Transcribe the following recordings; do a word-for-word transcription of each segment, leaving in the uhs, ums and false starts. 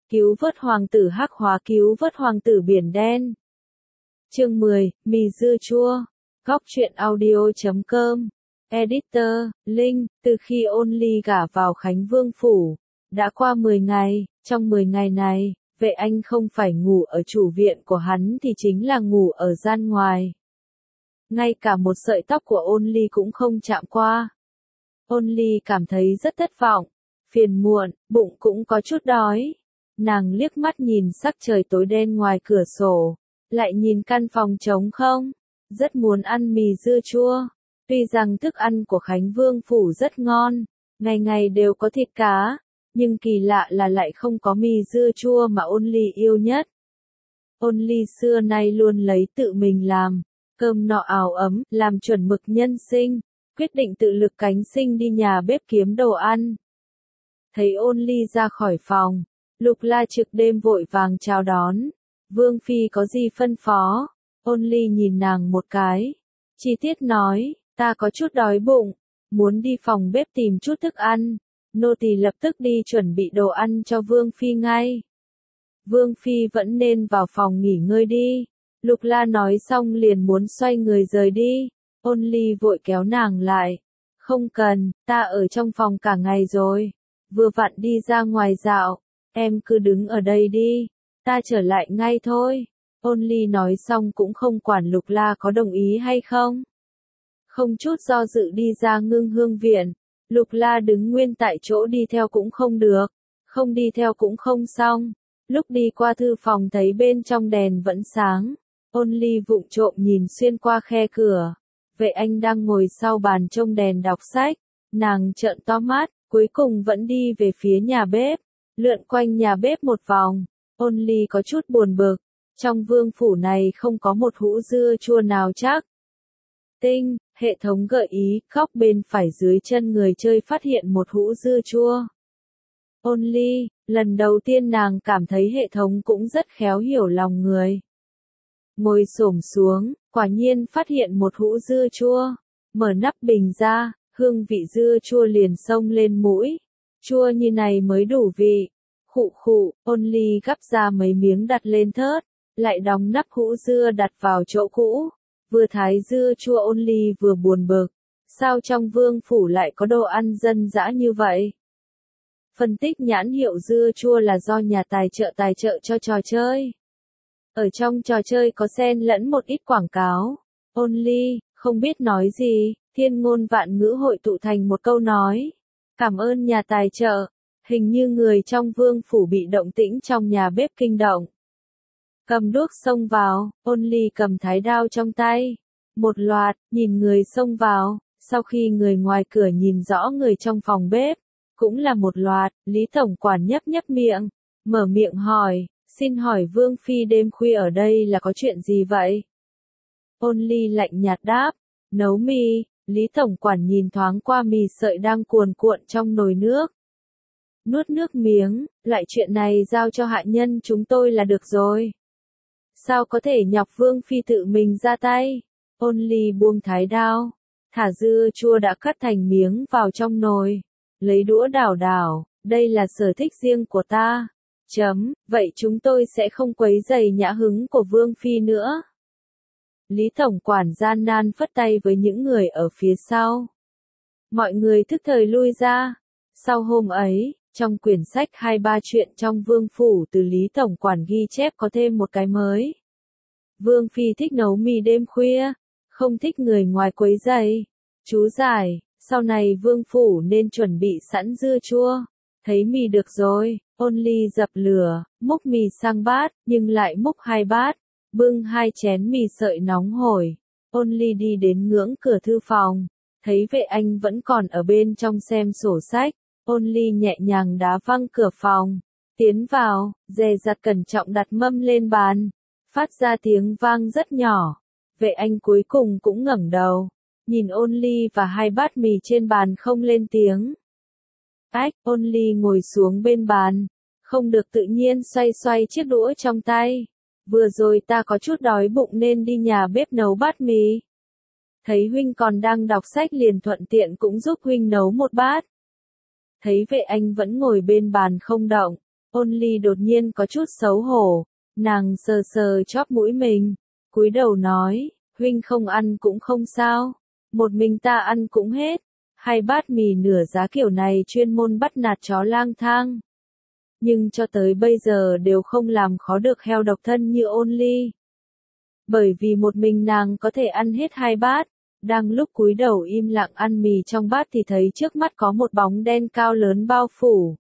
Cứu vớt hoàng tử hắc hóa, cứu vớt hoàng tử biển đen. Chương mười, mì dưa chua. Góc truyện audio chấm com. Editor, Linh, từ khi Ôn Ly gả vào Khánh Vương phủ, đã qua mười ngày, trong mười ngày này, Vệ Anh không phải ngủ ở chủ viện của hắn thì chính là ngủ ở gian ngoài. Ngay cả một sợi tóc của Ôn Ly cũng không chạm qua. Ôn Ly cảm thấy rất thất vọng, phiền muộn, bụng cũng có chút đói. Nàng liếc mắt nhìn sắc trời tối đen ngoài cửa sổ, lại nhìn căn phòng trống không, rất muốn ăn mì dưa chua. Tuy rằng thức ăn của Khánh Vương phủ rất ngon, ngày ngày đều có thịt cá, nhưng kỳ lạ là lại không có mì dưa chua mà Ôn Ly yêu nhất. Ôn Ly xưa nay luôn lấy tự mình làm, cơm nọ áo ấm, làm chuẩn mực nhân sinh, quyết định tự lực cánh sinh đi nhà bếp kiếm đồ ăn. Thấy Ôn Ly ra khỏi phòng, Lục La trực đêm vội vàng chào đón. Vương phi có gì phân phó? Ôn Ly nhìn nàng một cái, chi tiết nói, ta có chút đói bụng, muốn đi phòng bếp tìm chút thức ăn. Nô tỳ lập tức đi chuẩn bị đồ ăn cho Vương phi ngay. Vương phi vẫn nên vào phòng nghỉ ngơi đi. Lục La nói xong liền muốn xoay người rời đi. Ôn Ly vội kéo nàng lại. Không cần, ta ở trong phòng cả ngày rồi. Vừa vặn đi ra ngoài dạo, em cứ đứng ở đây đi, ta trở lại ngay thôi. Ôn Ly nói xong cũng không quản Lục La có đồng ý hay không. Không chút do dự đi ra Ngưng Hương viện. Lục La đứng nguyên tại chỗ, đi theo cũng không được, không đi theo cũng không xong. Lúc đi qua thư phòng thấy bên trong đèn vẫn sáng. Ôn Ly vụng trộm nhìn xuyên qua khe cửa. Vệ Anh đang ngồi sau bàn trông đèn đọc sách. Nàng trợn to mắt, cuối cùng vẫn đi về phía nhà bếp. Lượn quanh nhà bếp một vòng. Ôn Ly có chút buồn bực. Trong vương phủ này không có một hũ dưa chua nào chắc. Tinh, hệ thống gợi ý, góc bên phải dưới chân người chơi phát hiện một hũ dưa chua. Ôn Ly, lần đầu tiên nàng cảm thấy hệ thống cũng rất khéo hiểu lòng người. Ngồi xổm xuống, quả nhiên phát hiện một hũ dưa chua. Mở nắp bình ra, hương vị dưa chua liền xông lên mũi. Chua như này mới đủ vị. Khụ khụ, Ôn Ly gắp ra mấy miếng đặt lên thớt, lại đóng nắp hũ dưa đặt vào chỗ cũ. Vừa thái dưa chua Ôn Ly vừa buồn bực. Sao trong vương phủ lại có đồ ăn dân dã như vậy? Phân tích nhãn hiệu dưa chua là do nhà tài trợ tài trợ cho trò chơi. Ở trong trò chơi có xen lẫn một ít quảng cáo. Ôn Ly, không biết nói gì, thiên ngôn vạn ngữ hội tụ thành một câu nói. Cảm ơn nhà tài trợ. Hình như người trong vương phủ bị động tĩnh trong nhà bếp kinh động. Cầm đuốc xông vào, Ôn Ly cầm thái đao trong tay. Một loạt, nhìn người xông vào, sau khi người ngoài cửa nhìn rõ người trong phòng bếp, cũng là một loạt. Lý tổng quản nhấp nhấp miệng, mở miệng hỏi, xin hỏi Vương phi đêm khuya ở đây là có chuyện gì vậy? Ôn Ly lạnh nhạt đáp, nấu mì. Lý tổng quản nhìn thoáng qua mì sợi đang cuồn cuộn trong nồi nước. Nuốt nước miếng, lại chuyện này giao cho hạ nhân chúng tôi là được rồi. Sao có thể nhọc Vương phi tự mình ra tay? Ôn Ly buông thái đao, thả dưa chua đã cắt thành miếng vào trong nồi, lấy đũa đảo đảo, đây là sở thích riêng của ta. Chấm, vậy chúng tôi sẽ không quấy rầy nhã hứng của Vương phi nữa. Lý tổng quản gian nan phất tay với những người ở phía sau. Mọi người thức thời lui ra. Sau hôm ấy, trong quyển sách hai mươi ba chuyện trong vương phủ từ Lý tổng quản ghi chép có thêm một cái mới. Vương phi thích nấu mì đêm khuya, không thích người ngoài quấy rầy. Chú giải, sau này vương phủ nên chuẩn bị sẵn dưa chua. Thấy mì được rồi, Ôn Ly dập lửa, múc mì sang bát, nhưng lại múc hai bát, bưng hai chén mì sợi nóng hổi. Ôn Ly đi đến ngưỡng cửa thư phòng, thấy Vệ Anh vẫn còn ở bên trong xem sổ sách. Ôn Ly nhẹ nhàng đá văng cửa phòng, tiến vào, dè dặt cẩn trọng đặt mâm lên bàn, phát ra tiếng vang rất nhỏ. Vệ Anh cuối cùng cũng ngẩng đầu, nhìn Ôn Ly và hai bát mì trên bàn không lên tiếng. Ách, Ôn Ly ngồi xuống bên bàn, không được tự nhiên xoay xoay chiếc đũa trong tay. Vừa rồi ta có chút đói bụng nên đi nhà bếp nấu bát mì. Thấy huynh còn đang đọc sách liền thuận tiện cũng giúp huynh nấu một bát. Thấy Vệ Anh vẫn ngồi bên bàn không động, Ôn Ly đột nhiên có chút xấu hổ, nàng sờ sờ chóp mũi mình, cúi đầu nói, huynh không ăn cũng không sao, một mình ta ăn cũng hết, hai bát mì nửa giá kiểu này chuyên môn bắt nạt chó lang thang. Nhưng cho tới bây giờ đều không làm khó được heo độc thân như Ôn Ly. Bởi vì một mình nàng có thể ăn hết hai bát, đang lúc cúi đầu im lặng ăn mì trong bát thì thấy trước mắt có một bóng đen cao lớn bao phủ.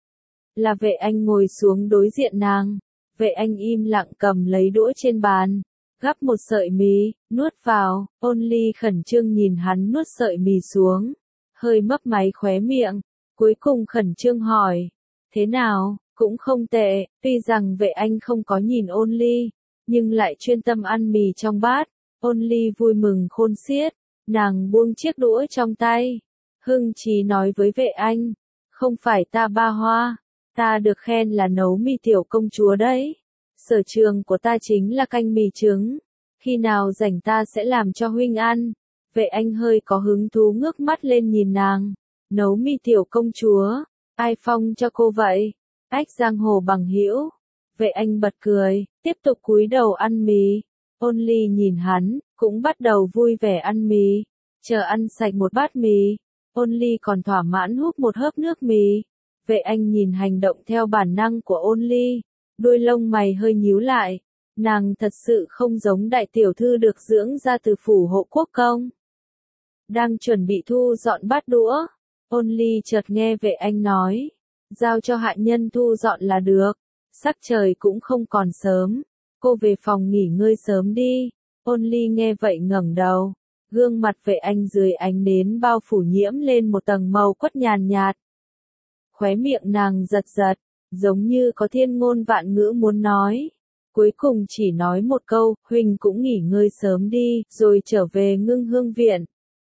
Là Vệ Anh ngồi xuống đối diện nàng, Vệ Anh im lặng cầm lấy đũa trên bàn, gắp một sợi mì, nuốt vào, Ôn Ly khẩn trương nhìn hắn nuốt sợi mì xuống, hơi mấp máy khóe miệng, cuối cùng khẩn trương hỏi, thế nào, cũng không tệ, tuy rằng Vệ Anh không có nhìn Ôn Ly, nhưng lại chuyên tâm ăn mì trong bát, Ôn Ly vui mừng khôn xiết, nàng buông chiếc đũa trong tay, hưng chí nói với Vệ Anh, không phải ta ba hoa, ta được khen là nấu mì tiểu công chúa đấy, sở trường của ta chính là canh mì trứng, khi nào rảnh ta sẽ làm cho huynh ăn. Vệ Anh hơi có hứng thú ngước mắt lên nhìn nàng, nấu mì tiểu công chúa, ai phong cho cô vậy? Ách giang hồ bằng hữu. Vệ Anh bật cười, tiếp tục cúi đầu ăn mì. Ôn Ly nhìn hắn, cũng bắt đầu vui vẻ ăn mì. Chờ ăn sạch một bát mì, Ôn Ly còn thỏa mãn húp một hớp nước mì. Vệ Anh nhìn hành động theo bản năng của Ôn Ly, đôi lông mày hơi nhíu lại. Nàng thật sự không giống đại tiểu thư được dưỡng ra từ phủ hộ quốc công. Đang chuẩn bị thu dọn bát đũa, Ôn Ly chợt nghe Vệ Anh nói, giao cho hạ nhân thu dọn là được, sắc trời cũng không còn sớm, cô về phòng nghỉ ngơi sớm đi. Ôn Ly nghe vậy ngẩng đầu, gương mặt Vệ Anh dưới ánh nến bao phủ nhiễm lên một tầng màu quất nhàn nhạt. Khóe miệng nàng giật giật, giống như có thiên ngôn vạn ngữ muốn nói. Cuối cùng chỉ nói một câu, huynh cũng nghỉ ngơi sớm đi, rồi trở về Ngưng Hương viện.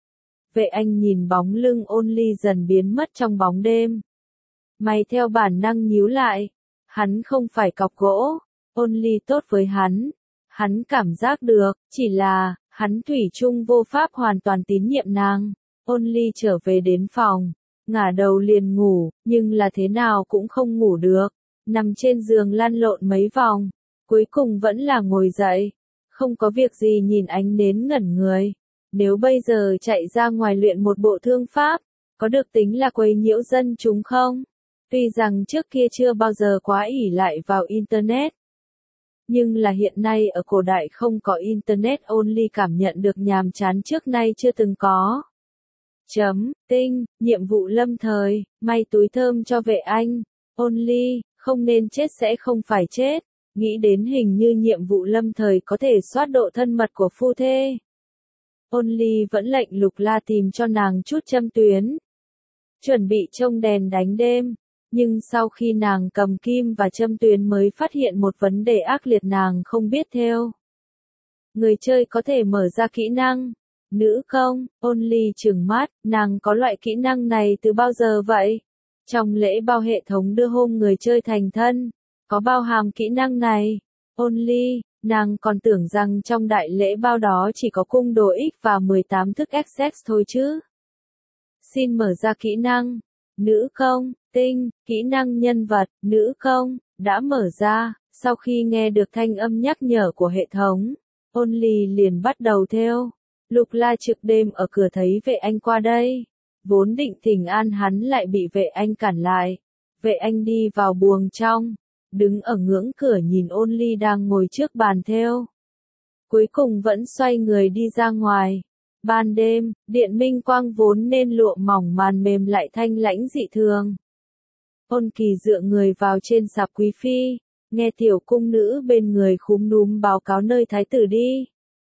Vệ Anh nhìn bóng lưng Ôn Ly dần biến mất trong bóng đêm. Mày theo bản năng nhíu lại, hắn không phải cọc gỗ, Ôn Ly tốt với hắn, hắn cảm giác được, chỉ là, hắn thủy chung vô pháp hoàn toàn tín nhiệm nàng. Ôn Ly trở về đến phòng, ngả đầu liền ngủ, nhưng là thế nào cũng không ngủ được, nằm trên giường lăn lộn mấy vòng. Cuối cùng vẫn là ngồi dậy, không có việc gì nhìn ánh nến ngẩn người. Nếu bây giờ chạy ra ngoài luyện một bộ thương pháp, có được tính là quấy nhiễu dân chúng không? Tuy rằng trước kia chưa bao giờ quá ỷ lại vào Internet. Nhưng là hiện nay ở cổ đại không có Internet Ôn Ly cảm nhận được nhàm chán trước nay chưa từng có. Chấm, tinh, nhiệm vụ lâm thời, may túi thơm cho Vệ Anh. Ôn Ly, không nên chết sẽ không phải chết. Nghĩ đến hình như nhiệm vụ lâm thời có thể soát độ thân mật của phu thê. Ôn Ly vẫn lệnh Lục La tìm cho nàng chút châm tuyến. Chuẩn bị trông đèn đánh đêm. Nhưng sau khi nàng cầm kim và châm tuyến mới phát hiện một vấn đề ác liệt nàng không biết theo. Người chơi có thể mở ra kỹ năng. Nữ công, Ôn Ly trừng mắt, nàng có loại kỹ năng này từ bao giờ vậy? Trong lễ bao hệ thống đưa hôm người chơi thành thân. Có bao hàm kỹ năng này. Ôn Ly, nàng còn tưởng rằng trong đại lễ bao đó chỉ có cung đồ X và mười tám thức Access thôi chứ. Xin mở ra kỹ năng. Nữ công, tinh, kỹ năng nhân vật, nữ công, đã mở ra. Sau khi nghe được thanh âm nhắc nhở của hệ thống, Ôn Ly liền bắt đầu theo. Lục La trực đêm ở cửa thấy Vệ Anh qua đây. Vốn định thỉnh an hắn lại bị Vệ Anh cản lại. Vệ Anh đi vào buồng trong. Đứng ở ngưỡng cửa nhìn Ôn Ly đang ngồi trước bàn theo. Cuối cùng vẫn xoay người đi ra ngoài. Ban đêm, điện minh quang vốn nên lụa mỏng màn mềm lại thanh lãnh dị thường. Ôn Kỳ dựa người vào trên sạp quý phi, nghe tiểu cung nữ bên người khúm núm báo cáo nơi thái tử đi.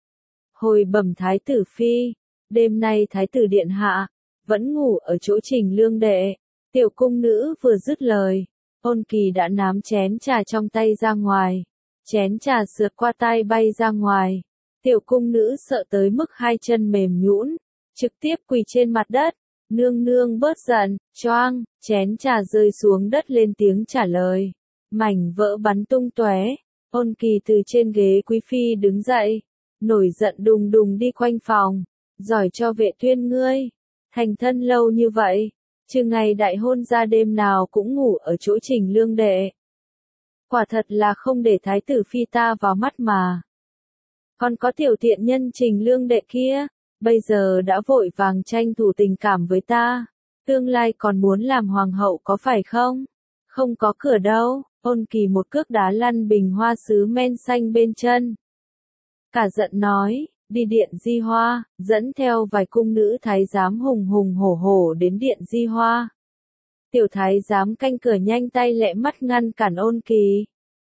Hồi bẩm thái tử phi, đêm nay thái tử điện hạ, vẫn ngủ ở chỗ Trình Lương đệ. Tiểu cung nữ vừa dứt lời. Ôn Kỳ đã nắm chén trà trong tay ra ngoài. Chén trà sượt qua tay bay ra ngoài. Tiểu cung nữ sợ tới mức hai chân mềm nhũn, trực tiếp quỳ trên mặt đất. Nương nương bớt giận, choang, chén trà rơi xuống đất lên tiếng trả lời. Mảnh vỡ bắn tung tóe. Ôn Kỳ từ trên ghế quý phi đứng dậy. Nổi giận đùng đùng đi quanh phòng. Giỏi cho Vệ Tuyên ngươi. Thành thân lâu như vậy. Trừ ngày đại hôn ra đêm nào cũng ngủ ở chỗ Trình Lương đệ. Quả thật là không để thái tử phi ta vào mắt mà. Còn có tiểu tiện nhân Trình Lương đệ kia, bây giờ đã vội vàng tranh thủ tình cảm với ta. Tương lai còn muốn làm hoàng hậu có phải không? Không có cửa đâu. Ôn Kỳ một cước đá lăn bình hoa sứ men xanh bên chân. Cả giận nói, đi điện Di Hoa, dẫn theo vài cung nữ thái giám hùng hùng hổ hổ đến điện Di Hoa. Tiểu thái giám canh cửa nhanh tay lẹ mắt ngăn cản Ôn Kỳ.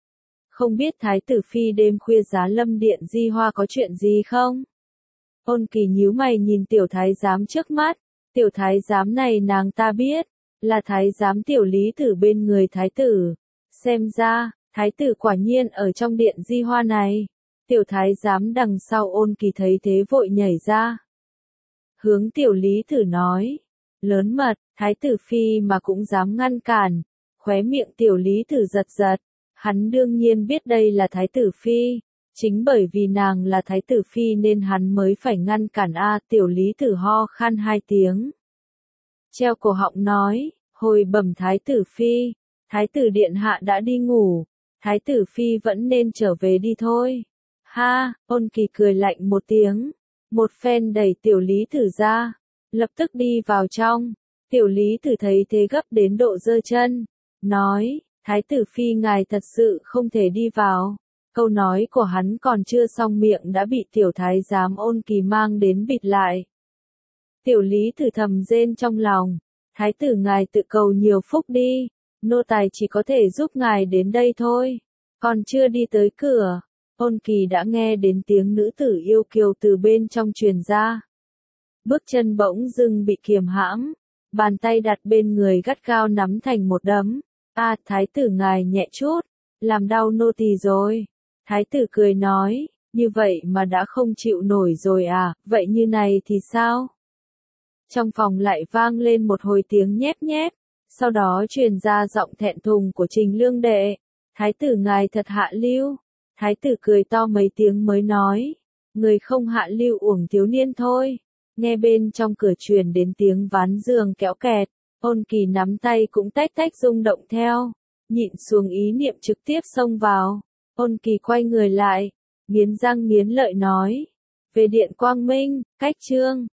Không biết thái tử phi đêm khuya giá lâm điện Di Hoa có chuyện gì không? Ôn Kỳ nhíu mày nhìn tiểu thái giám trước mắt. Tiểu thái giám này nàng ta biết, là thái giám tiểu lý tử bên người thái tử. Xem ra, thái tử quả nhiên ở trong điện Di Hoa này. Tiểu thái giám đằng sau Ôn Kỳ thấy thế vội nhảy ra. Hướng tiểu lý tử nói, lớn mật, thái tử phi mà cũng dám ngăn cản. Khóe miệng tiểu lý tử giật giật, hắn đương nhiên biết đây là thái tử phi. Chính bởi vì nàng là thái tử phi nên hắn mới phải ngăn cản a. Tiểu lý tử ho khan hai tiếng. Treo cổ họng nói, hồi bẩm thái tử phi, thái tử điện hạ đã đi ngủ, thái tử phi vẫn nên trở về đi thôi. Ha, Ôn Kỳ cười lạnh một tiếng, một phen đẩy tiểu lý tử ra, lập tức đi vào trong. Tiểu lý tử thấy thế gấp đến độ giơ chân, nói, thái tử phi ngài thật sự không thể đi vào. Câu nói của hắn còn chưa xong miệng đã bị tiểu thái giám Ôn Kỳ mang đến bịt lại. Tiểu lý tử thầm rên trong lòng, thái tử ngài tự cầu nhiều phúc đi, nô tài chỉ có thể giúp ngài đến đây thôi. Còn chưa đi tới cửa, Ôn Kỳ đã nghe đến tiếng nữ tử yêu kiều từ bên trong truyền ra. Bước chân bỗng dưng bị kiềm hãm, bàn tay đặt bên người gắt gao nắm thành một đấm. A, thái tử ngài nhẹ chút, làm đau nô tỳ rồi. Thái tử cười nói, như vậy mà đã không chịu nổi rồi à, vậy như này thì sao? Trong phòng lại vang lên một hồi tiếng nhép nhép, sau đó truyền ra giọng thẹn thùng của Trình Lương đệ. Thái tử ngài thật hạ lưu. Thái tử cười to mấy tiếng mới nói, người không hạ lưu uổng thiếu niên thôi. Nghe bên trong cửa truyền đến tiếng ván giường kéo kẹt, Ôn Kỳ nắm tay cũng tách tách rung động theo, nhịn xuống ý niệm trực tiếp xông vào. Ôn Kỳ quay người lại, nghiến răng nghiến lợi nói, về điện Quang Minh, cách chương.